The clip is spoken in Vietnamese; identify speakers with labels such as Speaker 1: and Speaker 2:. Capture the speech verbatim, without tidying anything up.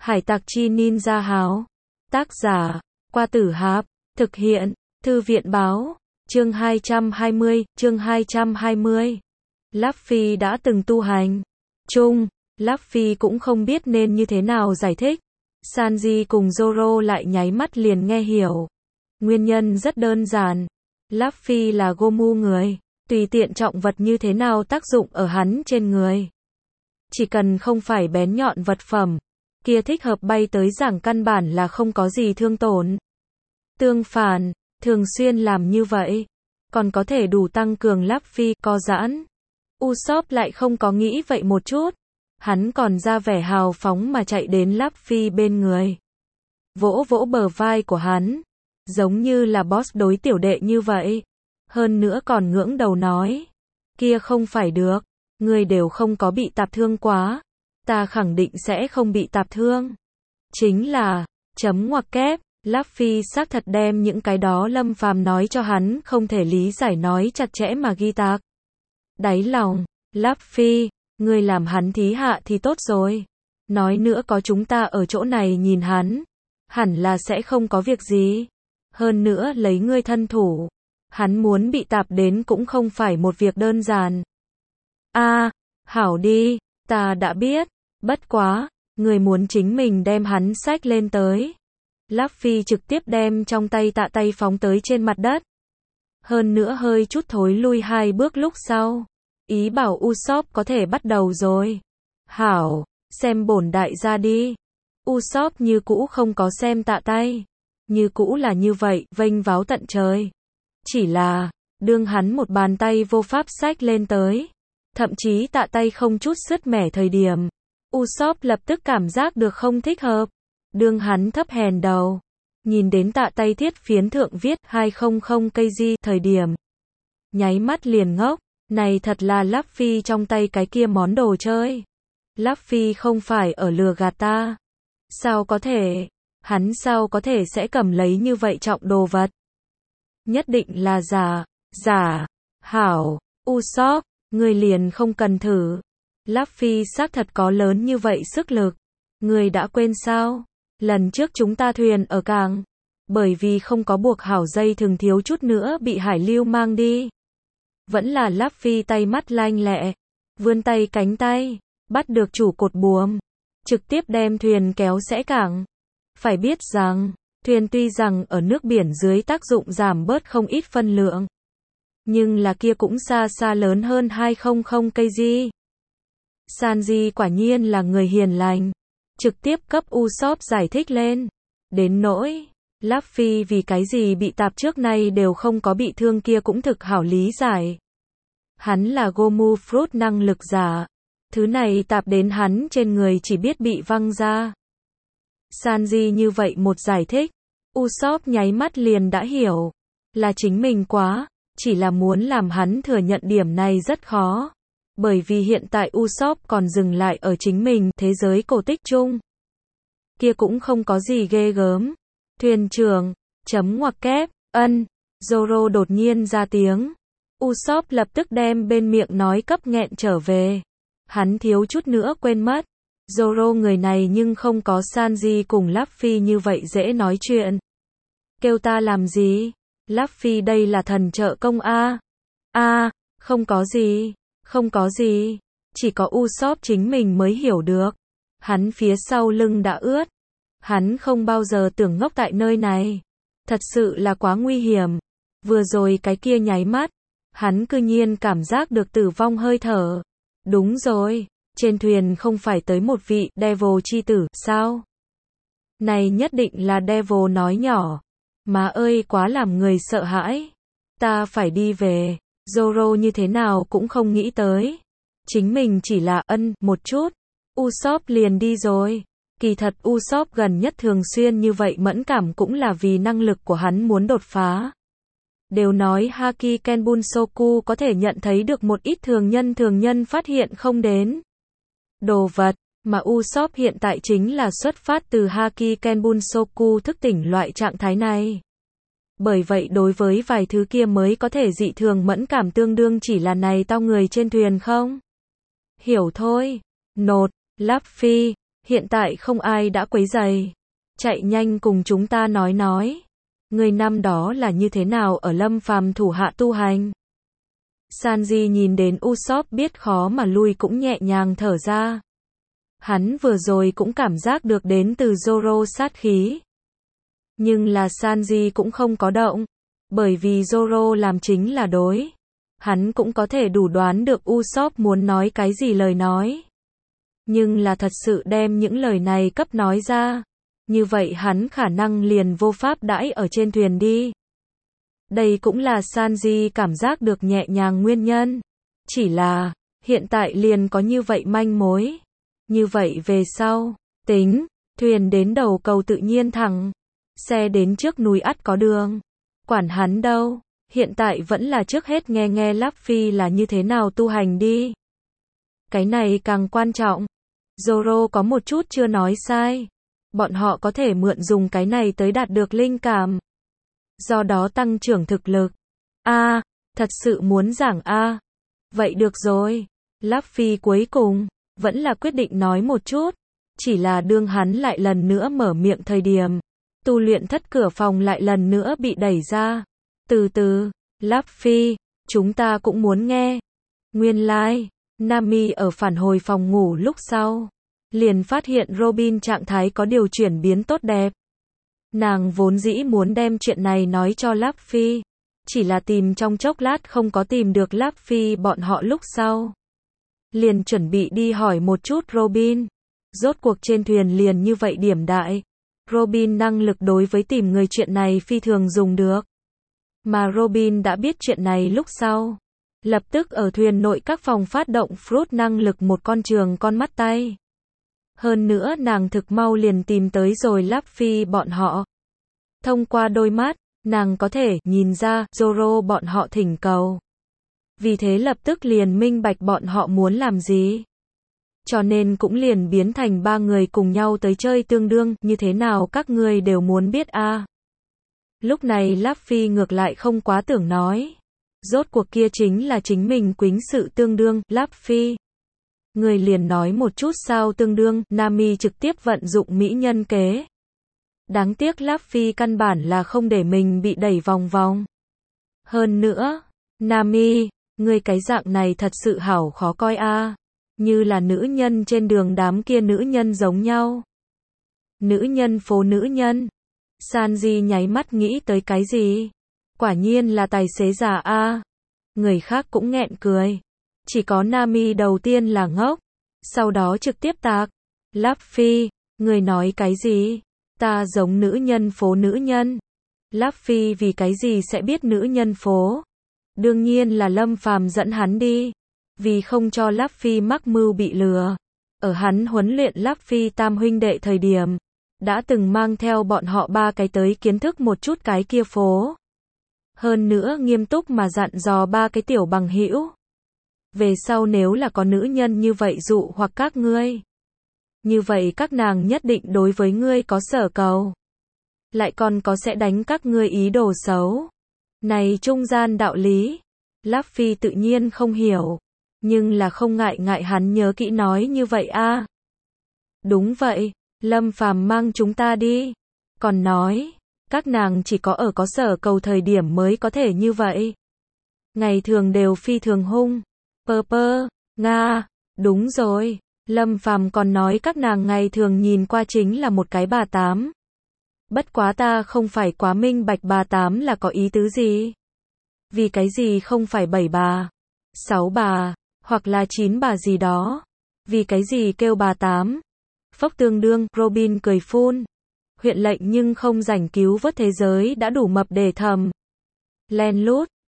Speaker 1: Hải tặc chi ninja háo. Tác giả, Qua Tử Hạp. Thực hiện, Thư viện báo. Chương hai trăm hai mươi, chương hai trăm hai mươi. Luffy đã từng tu hành. Chung, Luffy cũng không biết nên như thế nào giải thích. Sanji cùng Zoro lại nháy mắt liền nghe hiểu. Nguyên nhân rất đơn giản. Luffy là Gomu người. Tùy tiện trọng vật như thế nào tác dụng ở hắn trên người. Chỉ cần không phải bén nhọn vật phẩm, kia thích hợp bay tới giảng căn bản là không có gì thương tổn. Tương phản, thường xuyên làm như vậy, còn có thể đủ tăng cường Luffy co giãn. Usopp lại không có nghĩ vậy một chút. Hắn còn ra vẻ hào phóng mà chạy đến Luffy bên người. Vỗ vỗ bờ vai của hắn. Giống như là boss đối tiểu đệ như vậy. Hơn nữa còn ngưỡng đầu nói. Kia không phải được. Người đều không có bị tạp thương quá. Ta khẳng định sẽ không bị tạp thương. Chính là, chấm ngoặc kép, Luffy xác thật đem những cái đó Lâm Phàm nói cho hắn không thể lý giải nói chặt chẽ mà ghi tạc. Đáy lòng, Luffy, ngươi làm hắn thí hạ thì tốt rồi. Nói nữa có chúng ta ở chỗ này nhìn hắn. Hẳn là sẽ không có việc gì. Hơn nữa lấy ngươi thân thủ. Hắn muốn bị tạp đến cũng không phải một việc đơn giản. A, à, hảo đi, ta đã biết. Bất quá, người muốn chính mình đem hắn xách lên tới. Luffy trực tiếp đem trong tay tạ tay phóng tới trên mặt đất. Hơn nữa hơi chút thối lui hai bước lúc sau. Ý bảo Usopp có thể bắt đầu rồi. Hảo, xem bổn đại gia đi. Usopp như cũ không có xem tạ tay. Như cũ là như vậy, vênh váo tận trời. Chỉ là, đương hắn một bàn tay vô pháp xách lên tới. Thậm chí tạ tay không chút sứt mẻ thời điểm. Usopp lập tức cảm giác được không thích hợp. Đương hắn thấp hèn đầu. Nhìn đến tạ tay thiết phiến thượng viết hai trăm cây di thời điểm. Nháy mắt liền ngốc. Này thật là Luffy trong tay cái kia món đồ chơi. Luffy không phải ở lừa gạt ta. Sao có thể? Hắn sao có thể sẽ cầm lấy như vậy trọng đồ vật? Nhất định là giả. Giả. Hảo. Usopp, ngươi liền không cần thử. Luffy xác thật có lớn như vậy sức lực. Ngươi đã quên sao? Lần trước chúng ta thuyền ở cảng. Bởi vì không có buộc hảo dây thừng thiếu chút nữa bị hải lưu mang đi. Vẫn là Luffy tay mắt lanh lẹ. Vươn tay cánh tay. Bắt được chủ cột buồm. Trực tiếp đem thuyền kéo sẽ cảng. Phải biết rằng, thuyền tuy rằng ở nước biển dưới tác dụng giảm bớt không ít phân lượng. Nhưng là kia cũng xa xa lớn hơn hai trăm cây di. Sanji quả nhiên là người hiền lành. Trực tiếp cấp Usopp giải thích lên. Đến nỗi, Luffy vì cái gì bị tạp trước nay đều không có bị thương kia cũng thực hảo lý giải. Hắn là Gomu Fruit năng lực giả. Thứ này tạp đến hắn trên người chỉ biết bị văng ra. Sanji như vậy một giải thích. Usopp nháy mắt liền đã hiểu. Là chính mình quá. Chỉ là muốn làm hắn thừa nhận điểm này rất khó. Bởi vì hiện tại Usopp còn dừng lại ở chính mình thế giới cổ tích chung. Kia cũng không có gì ghê gớm. Thuyền trưởng, chấm ngoặc kép, ân, Zoro đột nhiên ra tiếng. Usopp lập tức đem bên miệng nói cấp nghẹn trở về. Hắn thiếu chút nữa quên mất. Zoro người này nhưng không có Sanji cùng Luffy như vậy dễ nói chuyện. Kêu ta làm gì? Luffy đây là thần trợ công a. A, không có gì. Không có gì, chỉ có Usopp chính mình mới hiểu được. Hắn phía sau lưng đã ướt. Hắn không bao giờ tưởng ngốc tại nơi này. Thật sự là quá nguy hiểm. Vừa rồi cái kia nháy mắt, hắn cư nhiên cảm giác được tử vong hơi thở. Đúng rồi, trên thuyền không phải tới một vị Devil chi tử, sao? Này nhất định là Devil nói nhỏ. Má ơi quá làm người sợ hãi. Ta phải đi về. Zoro như thế nào cũng không nghĩ tới. Chính mình chỉ là ân một chút. Usopp liền đi rồi. Kỳ thật Usopp gần nhất thường xuyên như vậy mẫn cảm cũng là vì năng lực của hắn muốn đột phá. Đều nói Haki Kenbunsoku có thể nhận thấy được một ít thường nhân thường nhân phát hiện không đến. Đồ vật, mà Usopp hiện tại chính là xuất phát từ Haki Kenbunsoku thức tỉnh loại trạng thái này. Bởi vậy đối với vài thứ kia mới có thể dị thường mẫn cảm tương đương chỉ là này tao người trên thuyền không? Hiểu thôi. Nột, Luffy, hiện tại không ai đã quấy rầy. Chạy nhanh cùng chúng ta nói nói. Người năm đó là như thế nào ở Lâm Phàm thủ hạ tu hành? Sanji nhìn đến Usopp biết khó mà lui cũng nhẹ nhàng thở ra. Hắn vừa rồi cũng cảm giác được đến từ Zoro sát khí. Nhưng là Sanji cũng không có động. Bởi vì Zoro làm chính là đối. Hắn cũng có thể đủ đoán được Usopp muốn nói cái gì lời nói. Nhưng là thật sự đem những lời này cấp nói ra. Như vậy hắn khả năng liền vô pháp đãi ở trên thuyền đi. Đây cũng là Sanji cảm giác được nhẹ nhàng nguyên nhân. Chỉ là, hiện tại liền có như vậy manh mối. Như vậy về sau, tính, thuyền đến đầu cầu tự nhiên thẳng. Xe đến trước núi ắt có đường. Quản hắn đâu, hiện tại vẫn là trước hết nghe nghe Luffy là như thế nào tu hành đi. Cái này càng quan trọng. Zoro có một chút chưa nói sai. Bọn họ có thể mượn dùng cái này tới đạt được linh cảm. Do đó tăng trưởng thực lực. A, à, thật sự muốn giảng A. À. Vậy được rồi. Luffy cuối cùng, vẫn là quyết định nói một chút. Chỉ là đương hắn lại lần nữa mở miệng thời điểm. Tu luyện thất cửa phòng lại lần nữa bị đẩy ra. Từ từ, Luffy, chúng ta cũng muốn nghe. Nguyên lai, like, Nami ở phản hồi phòng ngủ lúc sau. Liền phát hiện Robin trạng thái có điều chuyển biến tốt đẹp. Nàng vốn dĩ muốn đem chuyện này nói cho Luffy. Chỉ là tìm trong chốc lát không có tìm được Luffy bọn họ lúc sau. Liền chuẩn bị đi hỏi một chút Robin. Rốt cuộc trên thuyền liền như vậy điểm đại. Robin năng lực đối với tìm người chuyện này phi thường dùng được. Mà Robin đã biết chuyện này lúc sau. Lập tức ở thuyền nội các phòng phát động fruit năng lực một con trường con mắt tay. Hơn nữa nàng thực mau liền tìm tới rồi Luffy bọn họ. Thông qua đôi mắt, nàng có thể nhìn ra Zoro bọn họ thỉnh cầu. Vì thế lập tức liền minh bạch bọn họ muốn làm gì. Cho nên cũng liền biến thành ba người cùng nhau tới chơi tương đương, như thế nào các ngươi đều muốn biết a. À. Lúc này Luffy ngược lại không quá tưởng nói. Rốt cuộc kia chính là chính mình quính sự tương đương, Luffy. Người liền nói một chút sao tương đương, Nami trực tiếp vận dụng mỹ nhân kế. Đáng tiếc Luffy căn bản là không để mình bị đẩy vòng vòng. Hơn nữa, Nami, người cái dạng này thật sự hảo khó coi a. À. Như là nữ nhân trên đường đám kia nữ nhân giống nhau. Nữ nhân phố nữ nhân. Sanji nháy mắt nghĩ tới cái gì? Quả nhiên là tài xế già a. À. Người khác cũng nghẹn cười. Chỉ có Nami đầu tiên là ngốc. Sau đó trực tiếp tạc. Luffy, người nói cái gì? Ta giống nữ nhân phố nữ nhân. Luffy vì cái gì sẽ biết nữ nhân phố? Đương nhiên là Lâm Phàm dẫn hắn đi. Vì không cho Luffy mắc mưu bị lừa. Ở hắn huấn luyện Luffy tam huynh đệ thời điểm. Đã từng mang theo bọn họ ba cái tới kiến thức một chút cái kia phố. Hơn nữa nghiêm túc mà dặn dò ba cái tiểu bằng hữu. Về sau nếu là có nữ nhân như vậy dụ hoặc các ngươi. Như vậy các nàng nhất định đối với ngươi có sở cầu. Lại còn có sẽ đánh các ngươi ý đồ xấu. Này trung gian đạo lý. Luffy tự nhiên không hiểu. Nhưng là không ngại ngại hắn nhớ kỹ nói như vậy a. À. Đúng vậy, Lâm Phàm mang chúng ta đi. Còn nói, các nàng chỉ có ở có sở cầu thời điểm mới có thể như vậy. Ngày thường đều phi thường hung. Pơ pơ, Nga, đúng rồi. Lâm Phàm còn nói các nàng ngày thường nhìn qua chính là một cái bà tám. Bất quá ta không phải quá minh bạch bà tám là có ý tứ gì. Vì cái gì không phải bảy bà, sáu bà, hoặc là chín bà gì đó. Vì cái gì kêu bà tám. Phốc tương đương, Robin cười phun. Huyện lệnh nhưng không rảnh cứu vớt thế giới đã đủ mập để thầm. Len lút,